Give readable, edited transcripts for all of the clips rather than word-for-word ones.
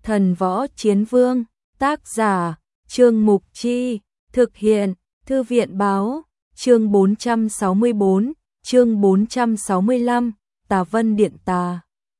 Thần Võ Chiến Vương, tác giả, Trương Mục Chi, thực hiện, Thư viện Báo, chương 464, chương 465, Tà Vân Điện Tà.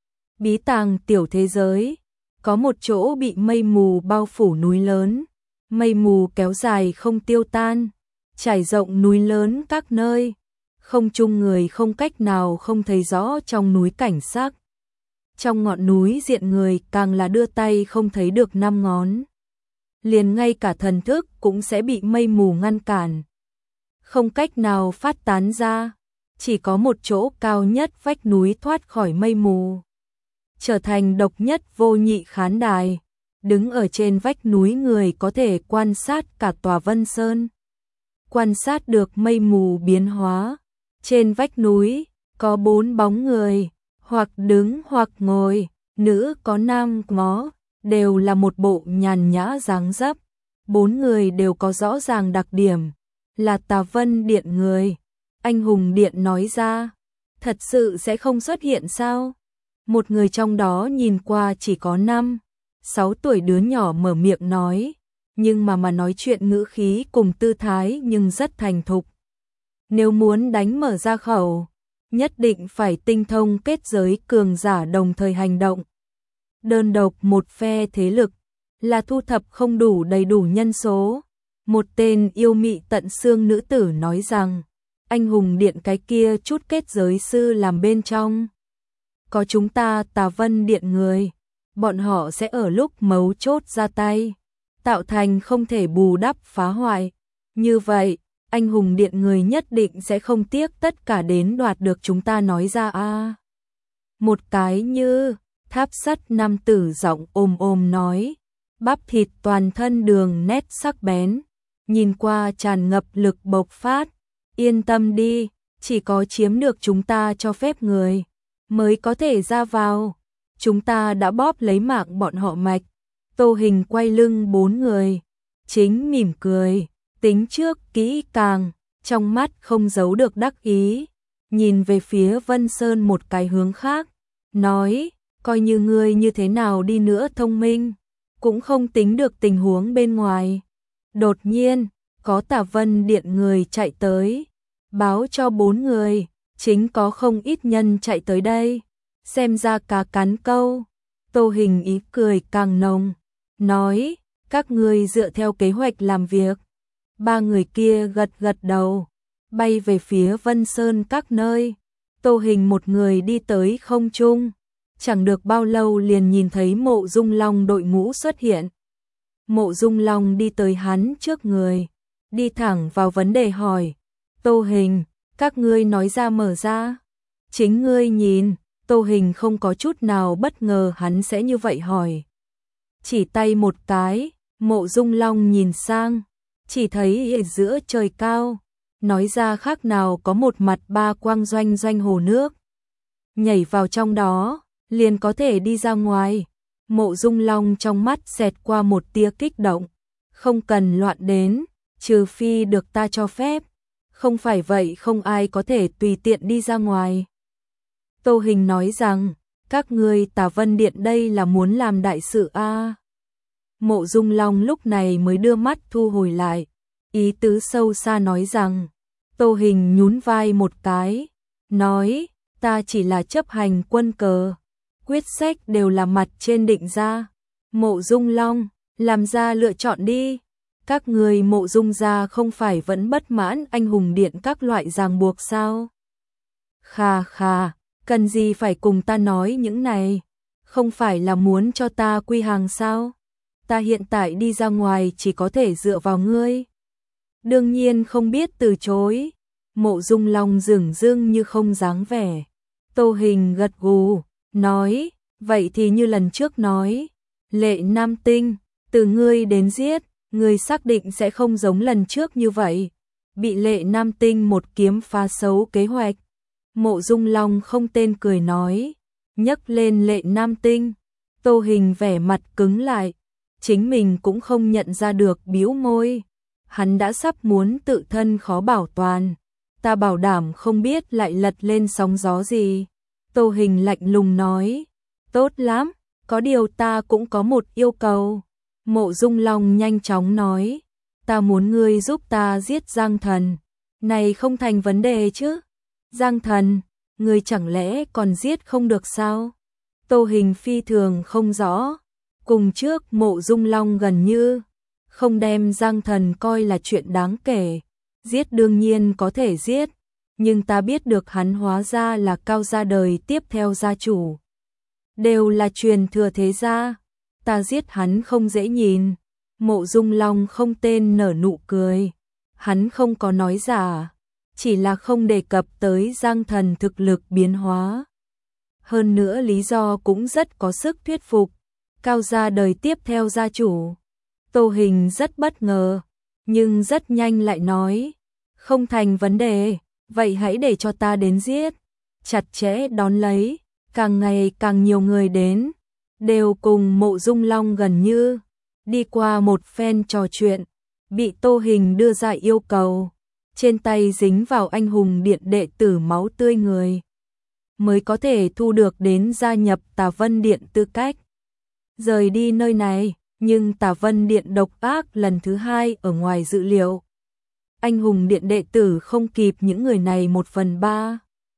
Bí tàng tiểu thế giới, có một chỗ bị mây mù bao phủ núi lớn, mây mù kéo dài không tiêu tan, trải rộng núi lớn các nơi, không chung người không cách nào không thấy rõ trong núi cảnh sắc. Trong ngọn núi diện người càng là đưa tay không thấy được năm ngón. Liền ngay cả thần thức cũng sẽ bị mây mù ngăn cản. Không cách nào phát tán ra, chỉ có một chỗ cao nhất vách núi thoát khỏi mây mù. Trở thành độc nhất vô nhị khán đài, đứng ở trên vách núi người có thể quan sát cả tòa Vân Sơn. Quan sát được mây mù biến hóa, trên vách núi có 4 bóng người, hoặc đứng hoặc ngồi, nữ có nam có, đều là một bộ nhàn nhã dáng dấp. 4 người đều có rõ ràng đặc điểm, là Tà Vân Điện người. Anh hùng điện nói ra, thật sự sẽ không xuất hiện sao? Một người trong đó nhìn qua chỉ có 5, 6 tuổi đứa nhỏ mở miệng nói, nhưng mà nói chuyện ngữ khí cùng tư thái nhưng rất thành thục. Nếu muốn đánh mở ra khẩu, nhất định phải tinh thông kết giới cường giả đồng thời hành động. Đơn độc một phe thế lực, là thu thập không đủ đầy đủ nhân số. Một tên yêu mị tận xương nữ tử nói rằng, anh hùng điện cái kia chút kết giới sư làm bên trong. Có chúng ta Tà Vân Điện người, bọn họ sẽ ở lúc mấu chốt ra tay, tạo thành không thể bù đắp phá hoại. Như vậy, anh hùng điện người nhất định sẽ không tiếc tất cả đến đoạt được chúng ta nói ra a. Một cái như tháp sắt nam tử giọng ôm nói, bắp thịt toàn thân đường nét sắc bén, nhìn qua tràn ngập lực bộc phát. Yên tâm đi, chỉ có chiếm được chúng ta cho phép người mới có thể ra vào. Chúng ta đã bóp lấy mạng bọn họ mạch. Tô Hình quay lưng 4 người, chính mỉm cười, tính trước kỹ càng, trong mắt không giấu được đắc ý, nhìn về phía Vân Sơn một cái hướng khác, nói, coi như ngươi như thế nào đi nữa thông minh, cũng không tính được tình huống bên ngoài. Đột nhiên, có Tà Vân Điện người chạy tới, báo cho 4 người, chính có không ít nhân chạy tới đây, xem ra cá cắn câu. Tô Hình ý cười càng nồng, nói, các ngươi dựa theo kế hoạch làm việc. 3 người kia gật gật đầu, bay về phía Vân Sơn các nơi. Tô Hình một người đi tới không trung, chẳng được bao lâu liền nhìn thấy Mộ Dung Long đội ngũ xuất hiện. Mộ Dung Long đi tới hắn trước người, đi thẳng vào vấn đề hỏi, Tô Hình, các ngươi nói ra mở ra. Chính ngươi nhìn. Tô Hình không có chút nào bất ngờ hắn sẽ như vậy hỏi. Chỉ tay một cái, Mộ Dung Long nhìn sang, chỉ thấy ở giữa trời cao, nói ra khác nào có một mặt 3 quang doanh doanh hồ nước. Nhảy vào trong đó, liền có thể đi ra ngoài. Mộ Dung Long trong mắt xẹt qua một tia kích động, không cần loạn đến, trừ phi được ta cho phép, không phải vậy không ai có thể tùy tiện đi ra ngoài. Tô Hình nói rằng, các ngươi Tà Vân Điện đây là muốn làm đại sự a. Mộ Dung Long lúc này mới đưa mắt thu hồi lại, ý tứ sâu xa nói rằng, Tô Hình nhún vai một cái, nói, ta chỉ là chấp hành quân cờ, quyết sách đều là mặt trên định ra. Mộ Dung Long, làm ra lựa chọn đi. Các người Mộ Dung gia không phải vẫn bất mãn anh hùng điện các loại ràng buộc sao? Khà khà, cần gì phải cùng ta nói những này? Không phải là muốn cho ta quy hàng sao? Ta hiện tại đi ra ngoài chỉ có thể dựa vào ngươi. Đương nhiên không biết từ chối. Mộ Dung Long dửng dưng như không dáng vẻ. Tô Hình gật gù, nói, vậy thì như lần trước nói, Lệ Nam Tinh, từ ngươi đến giết, ngươi xác định sẽ không giống lần trước như vậy, bị Lệ Nam Tinh một kiếm phá xấu kế hoạch. Mộ Dung Long không tên cười nói, nhấc lên Lệ Nam Tinh. Tô Hình vẻ mặt cứng lại, chính mình cũng không nhận ra được, bĩu môi. Hắn đã sắp muốn tự thân khó bảo toàn, ta bảo đảm không biết lại lật lên sóng gió gì. Tô Hình lạnh lùng nói, tốt lắm, Có điều ta cũng có một yêu cầu. Mộ Dung Long nhanh chóng nói. Ta muốn ngươi giúp ta giết Giang Thần. Này không thành vấn đề chứ? Giang Thần, ngươi chẳng lẽ còn giết không được sao? Tô Hình phi thường không rõ. Cùng trước Mộ Dung Long gần như không đem Giang Thần coi là chuyện đáng kể. Giết đương nhiên có thể giết, nhưng ta biết được hắn hóa ra là Cao gia đời tiếp theo gia chủ. Đều là truyền thừa thế gia, ta giết hắn không dễ nhìn. Mộ Dung Long không tên nở nụ cười. Hắn không có nói giả, chỉ là không đề cập tới Giang Thần thực lực biến hóa. Hơn nữa lý do cũng rất có sức thuyết phục. Cao gia đời tiếp theo gia chủ. Tô Hình rất bất ngờ, nhưng rất nhanh lại nói. Không thành vấn đề, vậy hãy để cho ta đến giết. Chặt chẽ đón lấy, càng ngày càng nhiều người đến, đều cùng Mộ Dung Long gần như đi qua một phen trò chuyện, bị Tô Hình đưa ra yêu cầu, trên tay dính vào anh hùng điện đệ tử máu tươi người, mới có thể thu được đến gia nhập Tà Vân Điện tư cách. Rời đi nơi này, nhưng Tà Vân Điện độc ác lần thứ hai ở ngoài dự liệu. Anh hùng điện đệ tử không kịp những người này 1/3.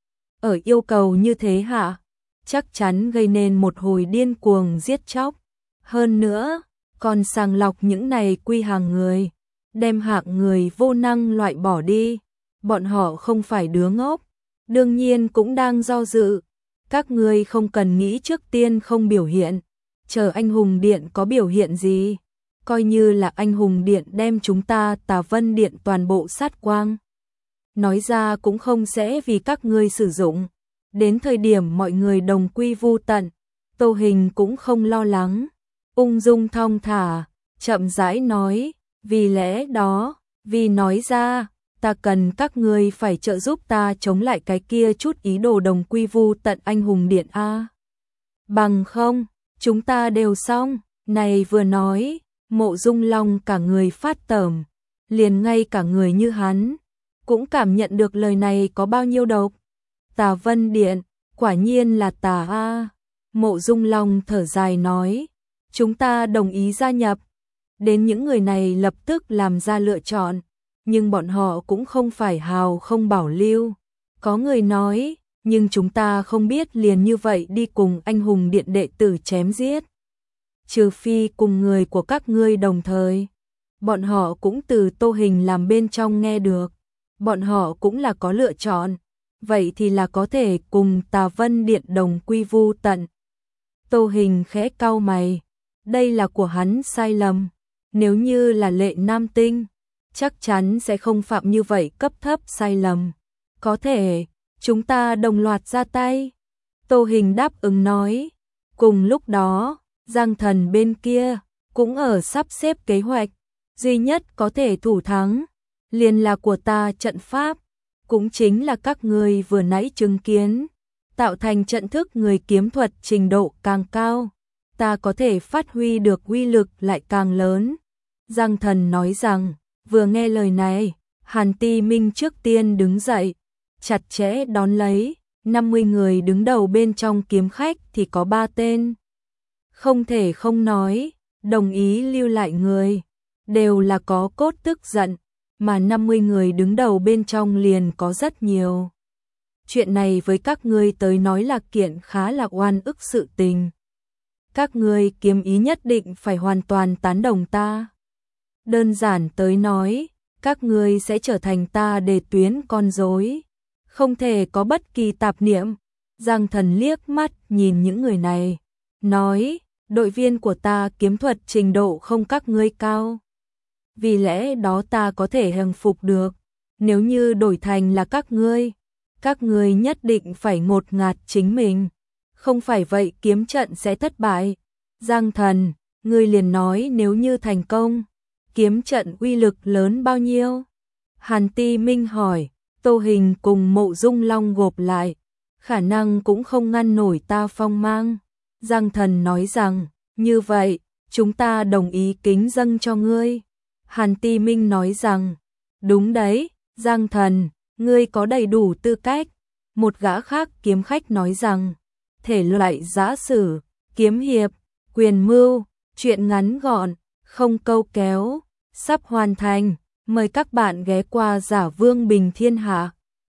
Ở yêu cầu như thế hạ, chắc chắn gây nên một hồi điên cuồng giết chóc. Hơn nữa, còn sàng lọc những này quy hàng người, đem hạng người vô năng loại bỏ đi. Bọn họ không phải đứa ngốc, đương nhiên cũng đang do dự. Các ngươi không cần nghĩ trước tiên không biểu hiện, chờ anh hùng điện có biểu hiện gì, coi như là anh hùng điện đem chúng ta Tà Vân Điện toàn bộ sát quang. Nói ra cũng không sẽ vì các ngươi sử dụng. Đến thời điểm mọi người đồng quy vu tận, Tô Hình cũng không lo lắng, ung dung thong thả, chậm rãi nói, vì lẽ đó, vì nói ra, ta cần các ngươi phải trợ giúp ta chống lại cái kia chút ý đồ đồng quy vu tận anh hùng điện a. Bằng không, chúng ta đều xong. Này vừa nói, Mộ Dung Long cả người phát tởm, liền ngay cả người như hắn cũng cảm nhận được lời này có bao nhiêu độc. Tà Vân Điện, quả nhiên là tà a. Mộ Dung Long thở dài nói, chúng ta đồng ý gia nhập. Đến những người này lập tức làm ra lựa chọn, nhưng bọn họ cũng không phải hào không bảo lưu. Có người nói, nhưng chúng ta không biết liền như vậy đi cùng anh hùng điện đệ tử chém giết. Trừ phi cùng người của các ngươi đồng thời. Bọn họ cũng từ Tô Hình làm bên trong nghe được. Bọn họ cũng là có lựa chọn. Vậy thì là có thể cùng Tà Vân Điện đồng quy vu tận. Tô Hình khẽ cau mày. Đây là của hắn sai lầm. Nếu như là Lệ Nam Tinh, chắc chắn sẽ không phạm như vậy cấp thấp sai lầm. Có thể, chúng ta đồng loạt ra tay. Tô Hình đáp ứng nói. Cùng lúc đó, Giang Thần bên kia cũng ở sắp xếp kế hoạch. Duy nhất có thể thủ thắng liền là của ta trận pháp, cũng chính là các người vừa nãy chứng kiến, tạo thành trận thức người kiếm thuật trình độ càng cao, ta có thể phát huy được uy lực lại càng lớn. Giang Thần nói rằng, vừa nghe lời này, Hàn Ti Minh trước tiên đứng dậy, chặt chẽ đón lấy, 50 người đứng đầu bên trong kiếm khách thì có 3 tên. Không thể không nói, đồng ý lưu lại người, đều là có cốt tức giận, mà 50 người đứng đầu bên trong liền có rất nhiều. Chuyện này với các ngươi tới nói là kiện khá là oan ức sự tình. Các ngươi kiếm ý nhất định phải hoàn toàn tán đồng ta. Đơn giản tới nói, các ngươi sẽ trở thành ta để tuyến con rối, không thể có bất kỳ tạp niệm. Giang Thần liếc mắt nhìn những người này, nói, đội viên của ta kiếm thuật trình độ không các ngươi cao. Vì lẽ đó ta có thể hằng phục được. Nếu như đổi thành là các ngươi nhất định phải ngột ngạt chính mình. Không phải vậy kiếm trận sẽ thất bại. Giang Thần, ngươi liền nói nếu như thành công, kiếm trận uy lực lớn bao nhiêu? Hàn Ti Minh hỏi. Tô Hình cùng Mộ Dung Long gộp lại, khả năng cũng không ngăn nổi ta phong mang. Giang Thần nói rằng, như vậy, chúng ta đồng ý kính dâng cho ngươi. Hàn Ti Minh nói rằng, đúng đấy, Giang Thần, ngươi có đầy đủ tư cách. Một gã khác kiếm khách nói rằng, thể loại giả sử, kiếm hiệp, Quyền mưu, chuyện ngắn gọn, không câu kéo, sắp hoàn thành. Mời các bạn ghé qua Giả Vương Bình Thiên Hạ.